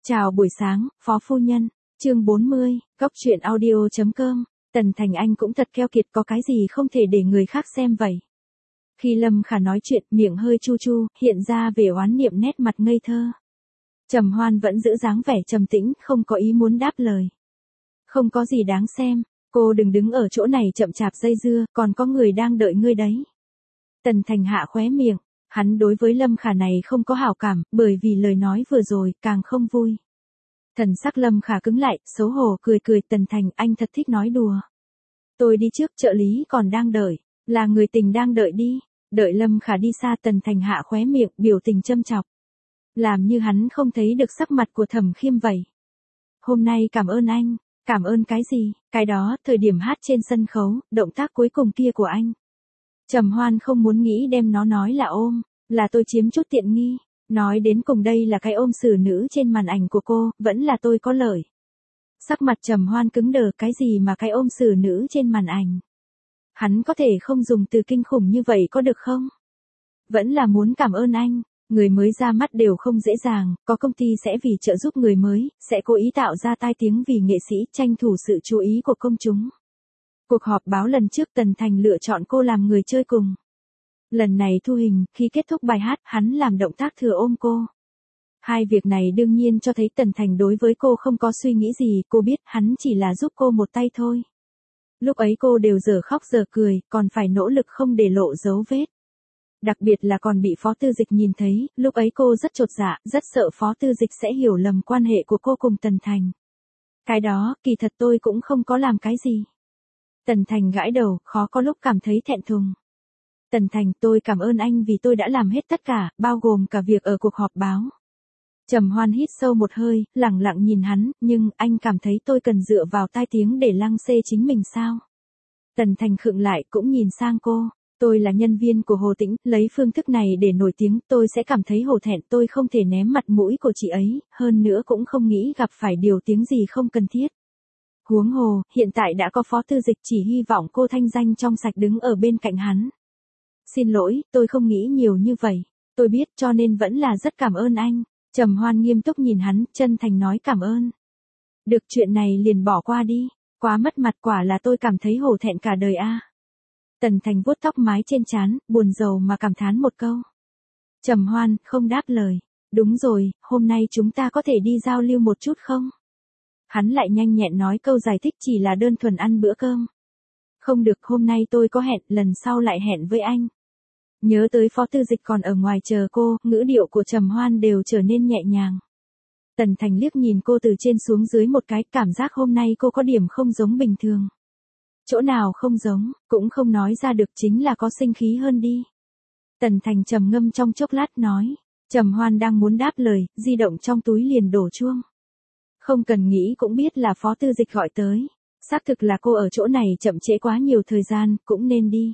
Chào buổi sáng, Phó Phu Nhân, chương 40, góc truyện audio.com, Tần Thành Anh cũng thật keo kiệt, có cái gì không thể để người khác xem vậy. Khi Lâm Khả nói chuyện, miệng hơi chu chu, hiện ra vẻ oán niệm nét mặt ngây thơ. Trầm Hoan vẫn giữ dáng vẻ trầm tĩnh, không có ý muốn đáp lời. Không có gì đáng xem, cô đừng đứng ở chỗ này chậm chạp dây dưa, còn có người đang đợi ngươi đấy. Tần Thành hạ khóe miệng. Hắn đối với Lâm Khả này không có hảo cảm, bởi vì lời nói vừa rồi, càng không vui. Thần sắc Lâm Khả cứng lại, xấu hổ cười cười. Tần Thành, anh thật thích nói đùa. Tôi đi trước, trợ lý còn đang đợi, là người tình đang đợi đi. Đợi Lâm Khả đi xa, Tần Thành hạ khóe miệng, biểu tình châm chọc. Làm như hắn không thấy được sắc mặt của Thẩm Khiêm vậy. Hôm nay cảm ơn anh. Cảm ơn cái gì? Cái đó, thời điểm hát trên sân khấu, động tác cuối cùng kia của anh. Trầm Hoan không muốn nghĩ đem nó nói là ôm, là tôi chiếm chút tiện nghi. Nói đến cùng đây là cái ôm xử nữ trên màn ảnh của cô, vẫn là tôi có lợi. Sắc mặt Trầm Hoan cứng đờ, cái gì mà cái ôm xử nữ trên màn ảnh. Hắn có thể không dùng từ kinh khủng như vậy có được không? Vẫn là muốn cảm ơn anh, người mới ra mắt đều không dễ dàng, có công ty sẽ vì trợ giúp người mới, sẽ cố ý tạo ra tai tiếng vì nghệ sĩ, tranh thủ sự chú ý của công chúng. Cuộc họp báo lần trước Tần Thành lựa chọn cô làm người chơi cùng. Lần này thu hình, khi kết thúc bài hát, hắn làm động tác thừa ôm cô. Hai việc này đương nhiên cho thấy Tần Thành đối với cô không có suy nghĩ gì, cô biết hắn chỉ là giúp cô một tay thôi. Lúc ấy cô đều giờ khóc giờ cười, còn phải nỗ lực không để lộ dấu vết. Đặc biệt là còn bị Phó Tư Dịch nhìn thấy, lúc ấy cô rất chột dạ, rất sợ Phó Tư Dịch sẽ hiểu lầm quan hệ của cô cùng Tần Thành. Cái đó, kỳ thật tôi cũng không có làm cái gì. Tần Thành gãi đầu, khó có lúc cảm thấy thẹn thùng. Tần Thành, tôi cảm ơn anh vì tôi đã làm hết tất cả, bao gồm cả việc ở cuộc họp báo. Trầm Hoan hít sâu một hơi, lẳng lặng nhìn hắn, nhưng anh cảm thấy tôi cần dựa vào tai tiếng để lăng xê chính mình sao? Tần Thành khựng lại, cũng nhìn sang cô. Tôi là nhân viên của Hồ Tĩnh, lấy phương thức này để nổi tiếng, tôi sẽ cảm thấy hổ thẹn, tôi không thể ném mặt mũi của chị ấy, hơn nữa cũng không nghĩ gặp phải điều tiếng gì không cần thiết. Huống hồ, hiện tại đã có Phó Tư Dịch, chỉ hy vọng cô thanh danh trong sạch đứng ở bên cạnh hắn. Xin lỗi, tôi không nghĩ nhiều như vậy. Tôi biết, cho nên vẫn là rất cảm ơn anh. Trầm Hoan nghiêm túc nhìn hắn, chân thành nói cảm ơn. Được, chuyện này liền bỏ qua đi. Quá mất mặt, quả là tôi cảm thấy hổ thẹn cả đời a. Tần Thành vuốt tóc mái trên trán, buồn rầu mà cảm thán một câu. Trầm Hoan không đáp lời. Đúng rồi, hôm nay chúng ta có thể đi giao lưu một chút không? Hắn lại nhanh nhẹn nói câu giải thích, chỉ là đơn thuần ăn bữa cơm. Không được, hôm nay tôi có hẹn, lần sau lại hẹn với anh. Nhớ tới Phó Tư Dịch còn ở ngoài chờ cô, ngữ điệu của Trầm Hoan đều trở nên nhẹ nhàng. Tần Thành liếc nhìn cô từ trên xuống dưới một cái, cảm giác hôm nay cô có điểm không giống bình thường. Chỗ nào không giống, cũng không nói ra được, chính là có sinh khí hơn đi. Tần Thành trầm ngâm trong chốc lát nói. Trầm Hoan đang muốn đáp lời, di động trong túi liền đổ chuông. Không cần nghĩ cũng biết là Phó Tư Dịch gọi tới. Xác thực là cô ở chỗ này chậm trễ quá nhiều thời gian, cũng nên đi.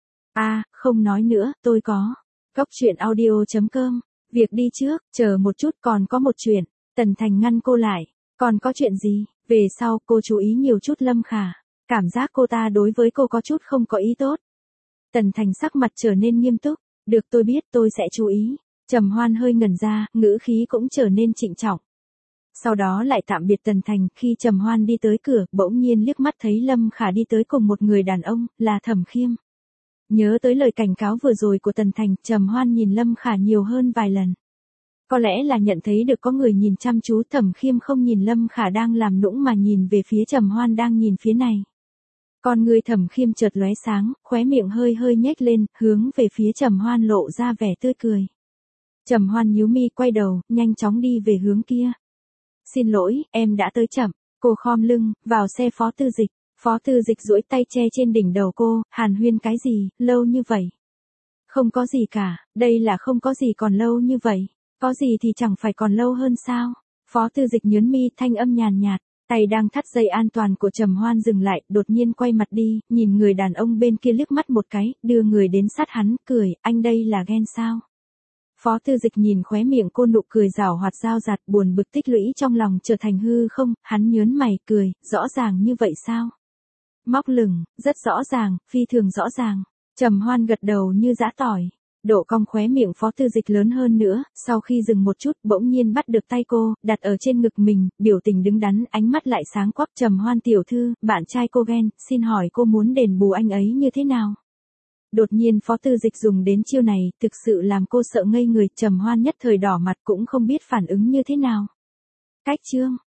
Không nói nữa, tôi có. Góc truyện audio.com, việc đi trước, chờ một chút, còn có một chuyện. Tần Thành ngăn cô lại. Còn có chuyện gì? Về sau, cô chú ý nhiều chút Lâm Khả. Cảm giác cô ta đối với cô có chút không có ý tốt. Tần Thành sắc mặt trở nên nghiêm túc. Được, tôi biết, tôi sẽ chú ý. Trầm Hoan hơi ngẩn ra, ngữ khí cũng trở nên trịnh trọng. Sau đó lại tạm biệt Tần Thành, khi Trầm Hoan đi tới cửa, bỗng nhiên liếc mắt thấy Lâm Khả đi tới cùng một người đàn ông, là Thẩm Khiêm. Nhớ tới lời cảnh cáo vừa rồi của Tần Thành, Trầm Hoan nhìn Lâm Khả nhiều hơn vài lần. Có lẽ là nhận thấy được có người nhìn chăm chú, Thẩm Khiêm không nhìn Lâm Khả đang làm nũng mà nhìn về phía Trầm Hoan đang nhìn phía này. Con người Thẩm Khiêm chợt lóe sáng, khóe miệng hơi hơi nhếch lên, hướng về phía Trầm Hoan lộ ra vẻ tươi cười. Trầm Hoan nhíu mi quay đầu, nhanh chóng đi về hướng kia. Xin lỗi, em đã tới chậm. Cô khom lưng, vào xe Phó Tư Dịch. Phó Tư Dịch duỗi tay che trên đỉnh đầu cô, hàn huyên cái gì, lâu như vậy. Không có gì cả, đây là không có gì còn lâu như vậy. Có gì thì chẳng phải còn lâu hơn sao. Phó Tư Dịch nhớn mi, thanh âm nhàn nhạt, tay đang thắt dây an toàn của Trầm Hoan dừng lại, đột nhiên quay mặt đi, nhìn người đàn ông bên kia liếc mắt một cái, đưa người đến sát hắn, cười, anh đây là ghen sao? Phó Tư Dịch nhìn khóe miệng cô, nụ cười giảo hoạt dao dạt, buồn bực tích lũy trong lòng trở thành hư không, hắn nhớn mày cười, rõ ràng như vậy sao? Móc lửng, rất rõ ràng, phi thường rõ ràng. Trầm Hoan gật đầu như giã tỏi. Độ cong khóe miệng Phó Tư Dịch lớn hơn nữa, sau khi dừng một chút, bỗng nhiên bắt được tay cô, đặt ở trên ngực mình, biểu tình đứng đắn, ánh mắt lại sáng quắc. Trầm Hoan tiểu thư, bạn trai cô ghen, xin hỏi cô muốn đền bù anh ấy như thế nào? Đột nhiên Phó Tư Dịch dùng đến chiêu này, thực sự làm cô sợ ngây người. Trầm Hoan nhất thời đỏ mặt cũng không biết phản ứng như thế nào. Cách chương